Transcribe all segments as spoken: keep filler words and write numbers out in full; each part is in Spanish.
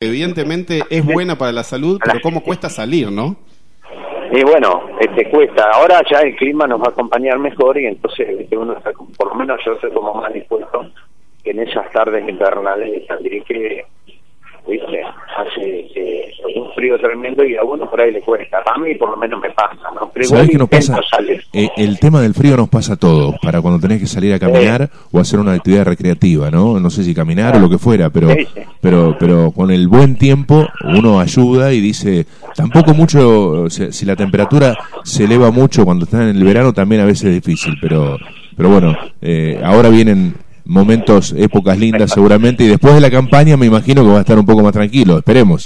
evidentemente es buena para la salud, pero cómo cuesta salir, ¿no? Y bueno, este cuesta. Ahora ya el clima nos va a acompañar mejor y entonces este, uno está, por lo menos yo estoy como más dispuesto que en esas tardes invernales de salir que, viste, hace eh, un frío tremendo y a uno por ahí le cuesta. A mí por lo menos me pasa, ¿no? Pero ¿sabés qué nos pasa? Eh, el tema del frío nos pasa a todos, para cuando tenés que salir a caminar eh. o hacer una actividad recreativa, ¿no? No sé si caminar ah. o lo que fuera, pero, sí, sí. pero pero con el buen tiempo uno ayuda y dice, tampoco mucho, si, si la temperatura se eleva mucho cuando están en el verano también a veces es difícil, pero, pero bueno, eh, ahora vienen momentos, épocas lindas seguramente, y después de la campaña me imagino que va a estar un poco más tranquilo, esperemos.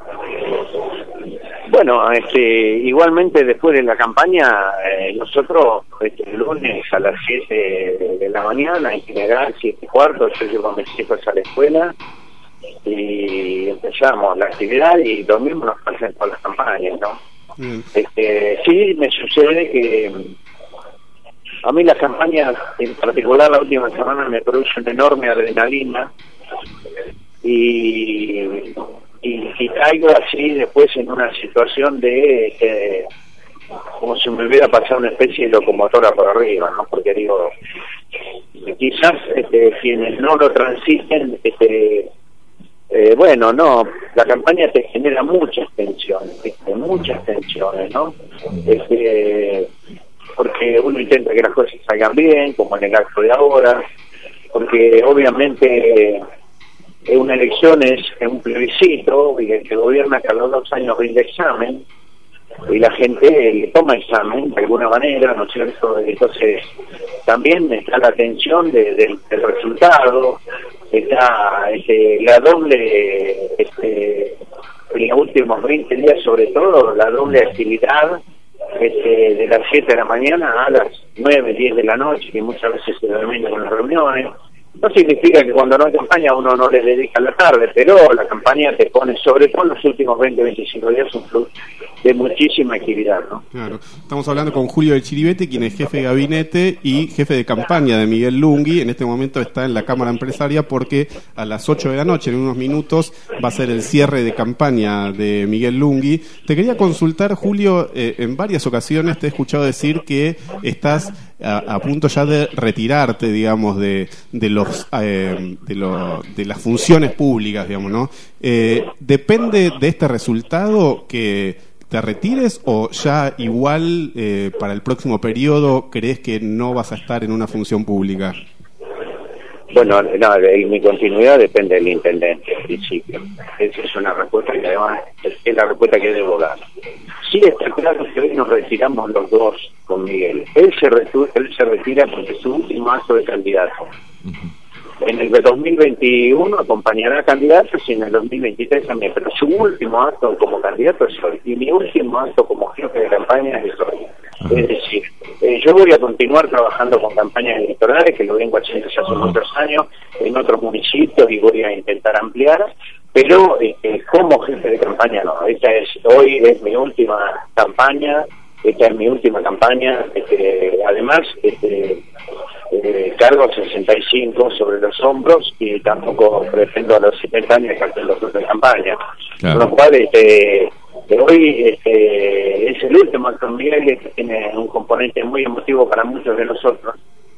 Bueno, este, igualmente después de la campaña, eh, nosotros este, el lunes a las siete de la mañana, en general, siete y cuarto, yo llevo a mis hijos a la escuela y empezamos la actividad y lo mismo nos pasa con las campañas, ¿no? Mm. Este, sí, me sucede que a mí las campañas, en particular la última semana, me produce una enorme adrenalina y, y, y caigo así después en una situación de eh, como si me hubiera pasado una especie de locomotora por arriba, ¿no? Porque digo, quizás este, quienes no lo transiten, este, eh, bueno, no, la campaña te genera muchas tensiones, este, muchas tensiones, ¿no? Este, porque uno intenta que las cosas salgan bien, como en el acto de ahora, porque obviamente eh, una elección es un plebiscito y el que gobierna cada dos años rinde examen y la gente le toma examen de alguna manera, ¿no es cierto? Entonces también está la tensión de, de, del resultado, está este, la doble, este, en los últimos veinte días sobre todo, la doble actividad este, de las siete de la mañana a las nueve, diez de la noche, que muchas veces se termina con las reuniones. No significa que cuando no hay campaña uno no le dedica la tarde, pero la campaña te pone, sobre todo en los últimos veinte, veinticinco días, un flujo de muchísima actividad, ¿no? Claro. Estamos hablando con Julio del Chiribete, quien es jefe de gabinete y jefe de campaña de Miguel Lunghi. En este momento está en la Cámara Empresaria porque a las ocho de la noche, en unos minutos, va a ser el cierre de campaña de Miguel Lunghi. Te quería consultar, Julio, eh, en varias ocasiones te he escuchado decir que estás a, a punto ya de retirarte, digamos, de, de los eh, de, lo, de las funciones públicas, digamos, ¿no? Eh, ¿Depende de este resultado que te retires o ya igual eh, para el próximo periodo crees que no vas a estar en una función pública? Bueno, no, de mi continuidad depende del intendente, en principio. Esa es una respuesta que además es la respuesta que debo dar. Sí está claro que hoy nos retiramos los dos con Miguel. Él se, retu- él se retira porque es su último acto de candidato. Uh-huh. En el dos mil veintiuno acompañará a candidatos y en el dos mil veintitrés también, pero su último acto como candidato es hoy y mi último acto como jefe de campaña es hoy. Uh-huh. Es decir, eh, yo voy a continuar trabajando con campañas electorales, que lo vengo haciendo ya hace uh-huh. muchos años, en otros municipios y voy a intentar ampliar, pero eh, como jefe de campaña no. Esta es, hoy es mi última campaña, esta es mi última campaña, este, además, este, eh, cargo sesenta y cinco sobre los hombros y tampoco pretendo a los setenta años hacer los otros de campaña. Claro. Con lo cual, este, hoy este, es el último acto Miguel, que tiene un componente muy emotivo para muchos de nosotros,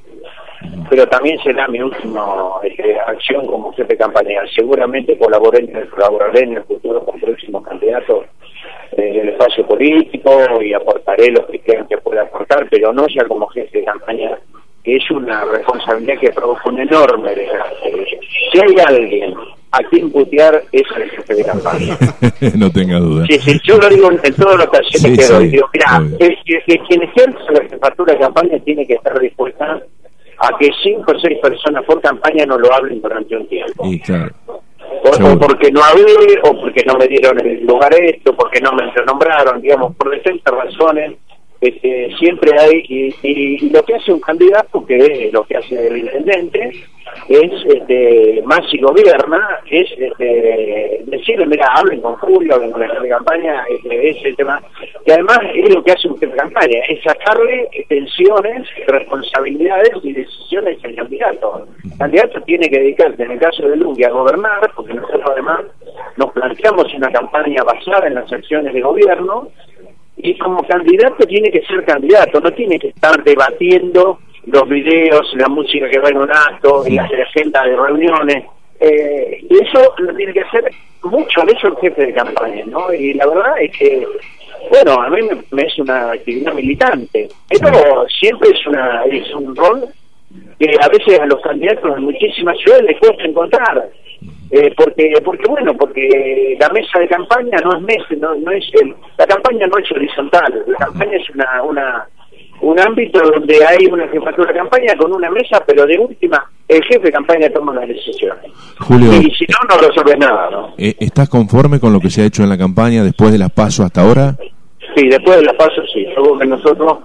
pero también será mi última este, acción como jefe de campaña. Seguramente colaboraré, colaboraré en el futuro con próximos candidatos en el espacio político y aportaré lo que crean que pueda aportar, pero no ya como jefe de campaña, que es una responsabilidad que provoca un enorme desgaste. Si hay alguien a quien putear, es el jefe de campaña. No tenga duda. Sí, sí, yo lo digo en, en todas las ocasiones sí, que doy. Sí, digo, mira, el, el, quien ejerce la jefatura de campaña tiene que estar dispuesta a que cinco o seis personas por campaña no lo hablen durante un tiempo. Sí, claro. O, o porque no hablé, o porque no me dieron el lugar esto, porque no me nombraron, digamos, por distintas razones. Este, siempre hay, y, y, y lo que hace un candidato, que es lo que hace el intendente, es, este, más si gobierna, es este, decirle, mira, hablen con Julio, hablen con la jefe de campaña, este, ese tema, que además es lo que hace un jefe de campaña, es sacarle tensiones, responsabilidades y decisiones al candidato. El candidato tiene que dedicarse, en el caso de Lunghi, a gobernar, porque nosotros además nos nos planteamos una campaña basada en las acciones de gobierno, y como candidato tiene que ser candidato, no tiene que estar debatiendo los videos, la música que va en un acto, y la agenda de reuniones. Eh, y eso lo tiene que hacer mucho de eso el jefe de campaña, ¿no? Y la verdad es que, bueno, a mí me, me es una actividad militante, pero siempre es una es un rol que a veces a los candidatos en muchísimas ciudades les cuesta encontrar, eh, porque porque bueno, porque la mesa de campaña no es mesa, no, no es el, la campaña no es horizontal, la campaña es una una un ámbito donde hay una jefatura de campaña con una mesa, pero de última el jefe de campaña toma las decisiones. Julio, y si no, no resuelve nada, ¿no? ¿Estás conforme con lo que se ha hecho en la campaña después de las PASO hasta ahora? Sí, después de las PASO sí. Luego que nosotros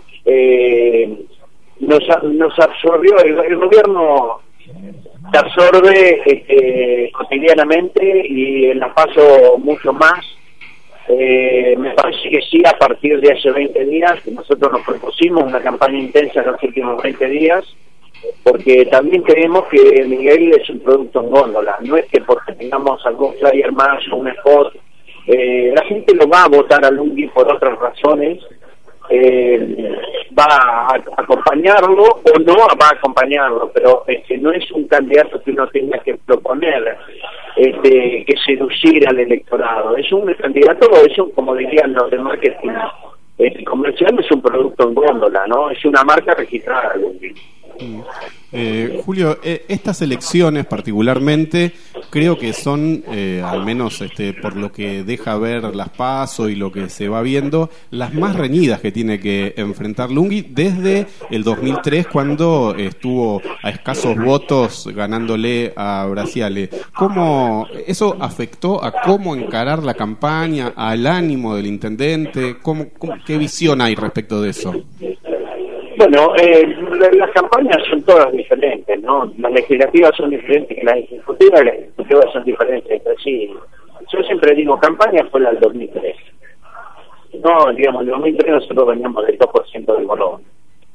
eh, nos, nos absorbió, el, el gobierno se absorbe este, cotidianamente, y en las PASO mucho más. Eh, me parece que sí, a partir de hace veinte días, que nosotros nos propusimos una campaña intensa en los últimos veinte días, porque también creemos que Miguel es un producto en góndola, no es que porque tengamos algún flyer más o un spot, eh, la gente lo va a votar a Lunghi por otras razones, eh, va a acompañarlo o no va a acompañarlo, pero este, no es un candidato que uno tenga que proponer, este, que seducir al electorado, es un candidato, es un, como dirían los de marketing este, comercial, es un producto en góndola, ¿no? Es una marca registrada. Eh, Julio, eh, estas elecciones particularmente creo que son, eh, al menos este, por lo que deja ver las PASO y lo que se va viendo, las más reñidas que tiene que enfrentar Lunghi desde el dos mil tres, cuando estuvo a escasos votos ganándole a Brasiale. ¿Cómo eso afectó a cómo encarar la campaña, al ánimo del intendente? ¿Cómo, cómo, ¿Qué visión hay respecto de eso? Bueno, eh, las campañas son todas diferentes, ¿no? Las legislativas son diferentes que las ejecutivas, y las ejecutivas son diferentes entre sí. Yo siempre digo, campaña fue la del dos mil tres. No, digamos, en el dos mil tres nosotros veníamos del dos por ciento del bolón.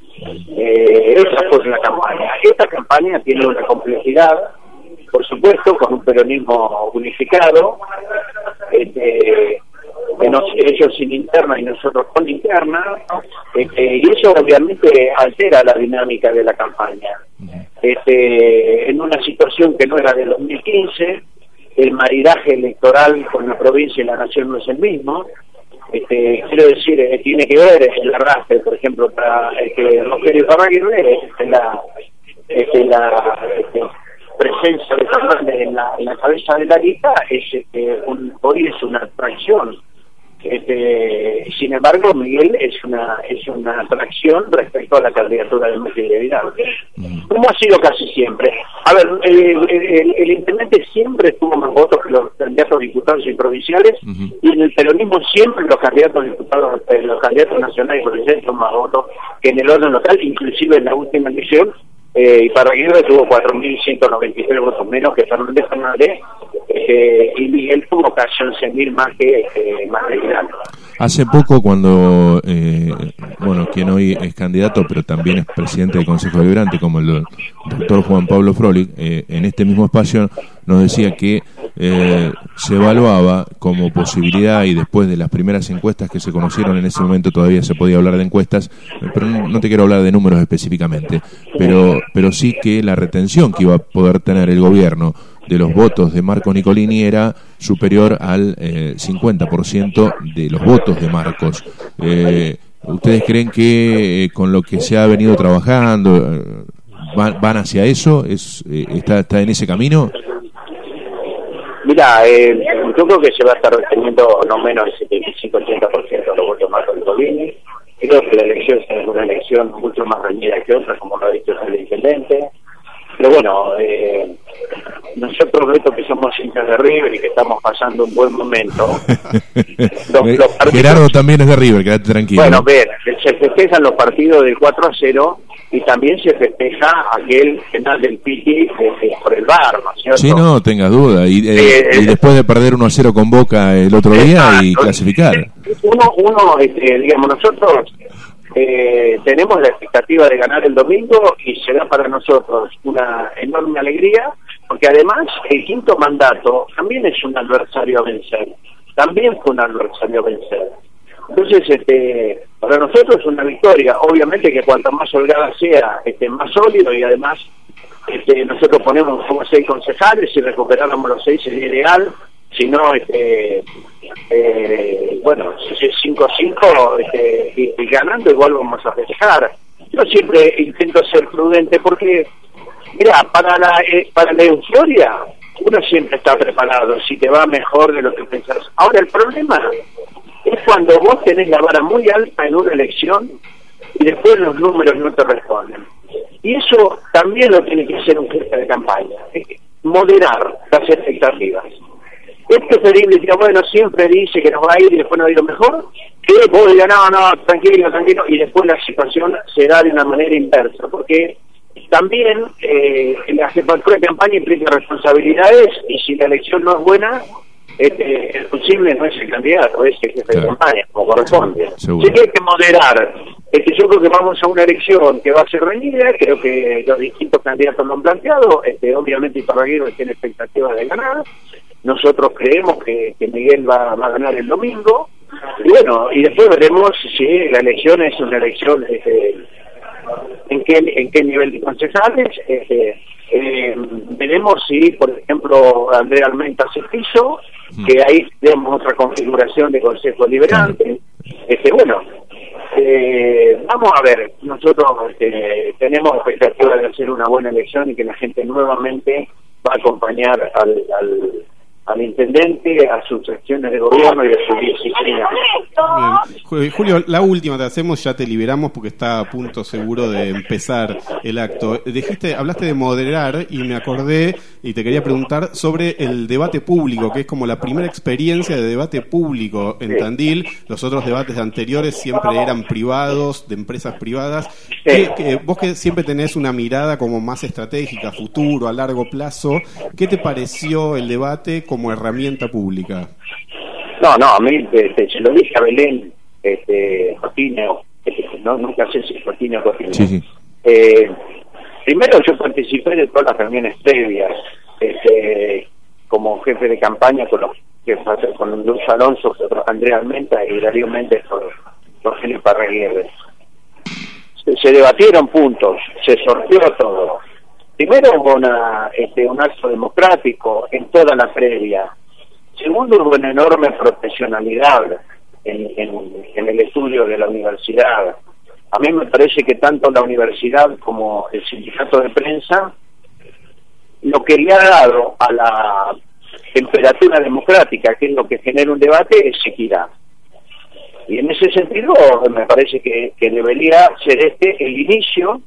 Eh, esa fue una campaña. Esta campaña tiene una complejidad, por supuesto, con un peronismo unificado, este... ellos sin interna y nosotros con interna, este, y eso obviamente altera la dinámica de la campaña. Este, en una situación que no era de dos mil quince, el maridaje electoral con la provincia y la nación no es el mismo. Este, quiero decir, eh, tiene que ver el arrastre, por ejemplo, para eh, que Rogelio Iparraguirre, este, la, este, la este, presencia de Fernández en la, en la cabeza de la lista es este, un, hoy es una atracción. Este, sin embargo, Miguel es una es una atracción respecto a la candidatura de Miguel Vidal, como ha sido casi siempre. A ver, el, el, el intendente siempre tuvo más votos que los candidatos diputados y provinciales, uh-huh. y en el peronismo siempre los candidatos diputados, eh, los candidatos nacionales y provinciales son más votos que en el orden local, inclusive en la última elección. Eh, Iparraguirre tuvo cuatro mil ciento noventa y tres votos menos que Fernández Fernández, eh, y Miguel tuvo casi once mil más que eh, más que Vidal. Hace poco, cuando, eh, bueno, quien hoy es candidato, pero también es presidente del Consejo Deliberante, como el doctor Juan Pablo Frolik, eh, en este mismo espacio nos decía que eh, se evaluaba como posibilidad, y después de las primeras encuestas que se conocieron en ese momento todavía se podía hablar de encuestas, pero no, no te quiero hablar de números específicamente, pero, pero sí que la retención que iba a poder tener el gobierno de los votos de Marcos Nicolini era superior al eh, cincuenta por ciento de los votos de Marcos. Eh, ¿Ustedes creen que eh, con lo que se ha venido trabajando eh, van, van hacia eso? ¿Es, eh, está, ¿Está en ese camino? Mira, eh, yo creo que se va a estar reteniendo no menos del setenta y cinco a ochenta por ciento de los votos de Marcos Nicolini. Creo que la elección es una elección mucho más reñida que otra, como lo ha dicho el intendente. Pero bueno, eh, nosotros, Beto, que somos hinchas de River y que estamos pasando un buen momento. los, los partidos, Gerardo también es de River, quédate tranquilo. Bueno, ver, se festejan los partidos del cuatro a cero y también se festeja aquel final del Piti eh, por el V A R, ¿no es cierto? Sí, no, tengas duda. Y, eh, eh, y después de perder uno a cero con Boca el otro día exacto. y clasificar. Uno, uno este, digamos, nosotros... Eh, tenemos la expectativa de ganar el domingo y será para nosotros una enorme alegría, porque además el quinto mandato también es un adversario a vencer, también fue un adversario a vencer. Entonces, este, para nosotros es una victoria, obviamente que cuanto más holgada sea, este, más sólido, y además este, nosotros ponemos como seis concejales, si recuperáramos los seis sería ideal, si no, este, eh, bueno, si es cinco cinco este, y, y ganando igual vamos a festejar. Yo siempre intento ser prudente porque, mira, para la, eh, para la euforia uno siempre está preparado, si te va mejor de lo que pensás. Ahora el problema es cuando vos tenés la vara muy alta en una elección y después los números no te responden. Y eso también lo tiene que hacer un jefe de campaña, moderar las expectativas. Es preferible decir, bueno, siempre dice que nos va a ir y después nos va a ir mejor, que vos digas, no, no, tranquilo, tranquilo, y después la situación se da de una manera inversa, porque también eh, la jefatura de campaña implica responsabilidades, y si la elección no es buena, este, el posible no es el candidato, es el jefe claro. de campaña, como corresponde. Así que hay que moderar. Este, yo creo que vamos a una elección que va a ser reñida, creo que los distintos candidatos lo han planteado, este, obviamente Iparraguirre tiene expectativas de ganar, nosotros creemos que, que Miguel va, va a ganar el domingo, y bueno, y después veremos si la elección es una elección, este, en qué en qué nivel de concejales, este, eh, veremos si, por ejemplo, Andrea Almenta se hizo, que ahí tenemos otra configuración de consejo liberante, este, bueno, eh, vamos a ver, nosotros este, tenemos expectativa de hacer una buena elección y que la gente nuevamente va a acompañar al, al al intendente, a sus acciones de gobierno y a su disciplina. Bien. Julio, la última te hacemos, ya te liberamos porque está a punto seguro de empezar el acto. Dijiste, hablaste de moderar y me acordé y te quería preguntar sobre el debate público, que es como la primera experiencia de debate público en sí. Tandil. Los otros debates anteriores siempre eran privados, de empresas privadas. Sí. ¿Qué, qué, vos que siempre tenés una mirada como más estratégica, futuro, a largo plazo, ¿qué te pareció el debate como herramienta pública? No, no, a mí este, se lo dije a Belén, este, Cotineo, este, no, nunca sé si es Cotineo o Cotineo. Sí, sí. Eh, primero yo participé de todas las reuniones previas, este, como jefe de campaña con los que con Luis Alonso, Andrea Almenta y Darío Méndez por Rogelio Iparraguirre. Se, se debatieron puntos, se sorteó todo. Primero hubo una, este, un acto democrático en toda la previa. Segundo, hubo una enorme profesionalidad en, en, en el estudio de la universidad. A mí me parece que tanto la universidad como el sindicato de prensa, lo que le ha dado a la temperatura democrática, que es lo que genera un debate, es equidad. Y en ese sentido, me parece que, que debería ser este el inicio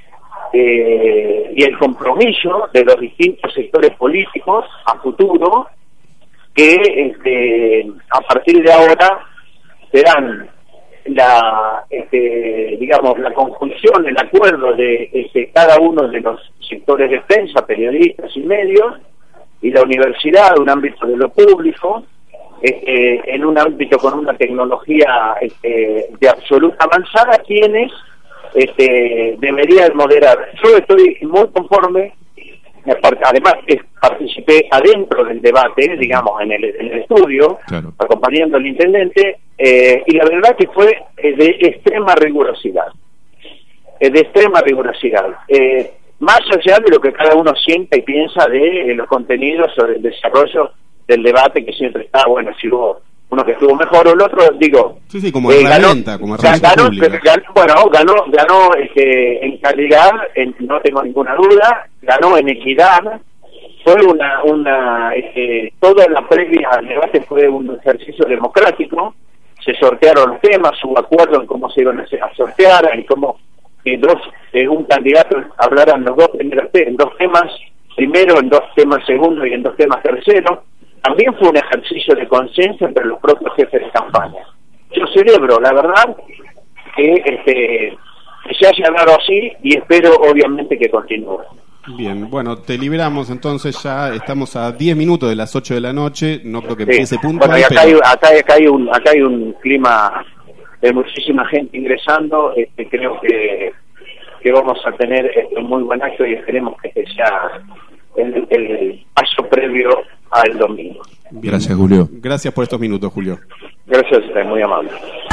Eh, y el compromiso de los distintos sectores políticos a futuro, que este, a partir de ahora serán la este, digamos la conjunción, el acuerdo de este, cada uno de los sectores de prensa, periodistas y medios, y la universidad, un ámbito de lo público, este, en un ámbito con una tecnología este, de absoluta avanzada, quienes Este, debería moderar. Yo estoy muy conforme, además participé adentro del debate, digamos, en el, en el estudio, claro. acompañando al intendente, eh, y la verdad que fue de extrema rigurosidad, de extrema rigurosidad, eh, más allá de lo que cada uno sienta y piensa de, de los contenidos o del desarrollo del debate, que siempre está, bueno, si hubo uno que estuvo mejor o el otro, digo, sí, sí, como eh, herramienta, ganó, como herramienta ganó, pública. Ganó, bueno, ganó, ganó este, en calidad, en, no tengo ninguna duda, ganó en equidad, fue una, una, este, toda la previa al debate fue un ejercicio democrático, se sortearon los temas, hubo acuerdo en cómo se iban a sortear, en cómo eh, dos, eh, un candidato hablaran los dos primeros en dos temas, primero, en dos temas segundo y en dos temas tercero. También fue un ejercicio de consenso entre los propios jefes de campaña. Yo celebro, la verdad, que, este, que se haya dado así y espero, obviamente, que continúe. Bien, bueno, te liberamos entonces, ya estamos a diez minutos de las ocho de la noche, no creo que empiece sí. puntual. Bueno, y acá, pero... hay, acá, acá, hay un, acá hay un clima de muchísima gente ingresando, este, creo que, que vamos a tener este, un muy buen acto y esperemos que sea el, el paso previo al domingo. Bien. Gracias, Julio. Gracias por estos minutos, Julio. Gracias, es muy amable.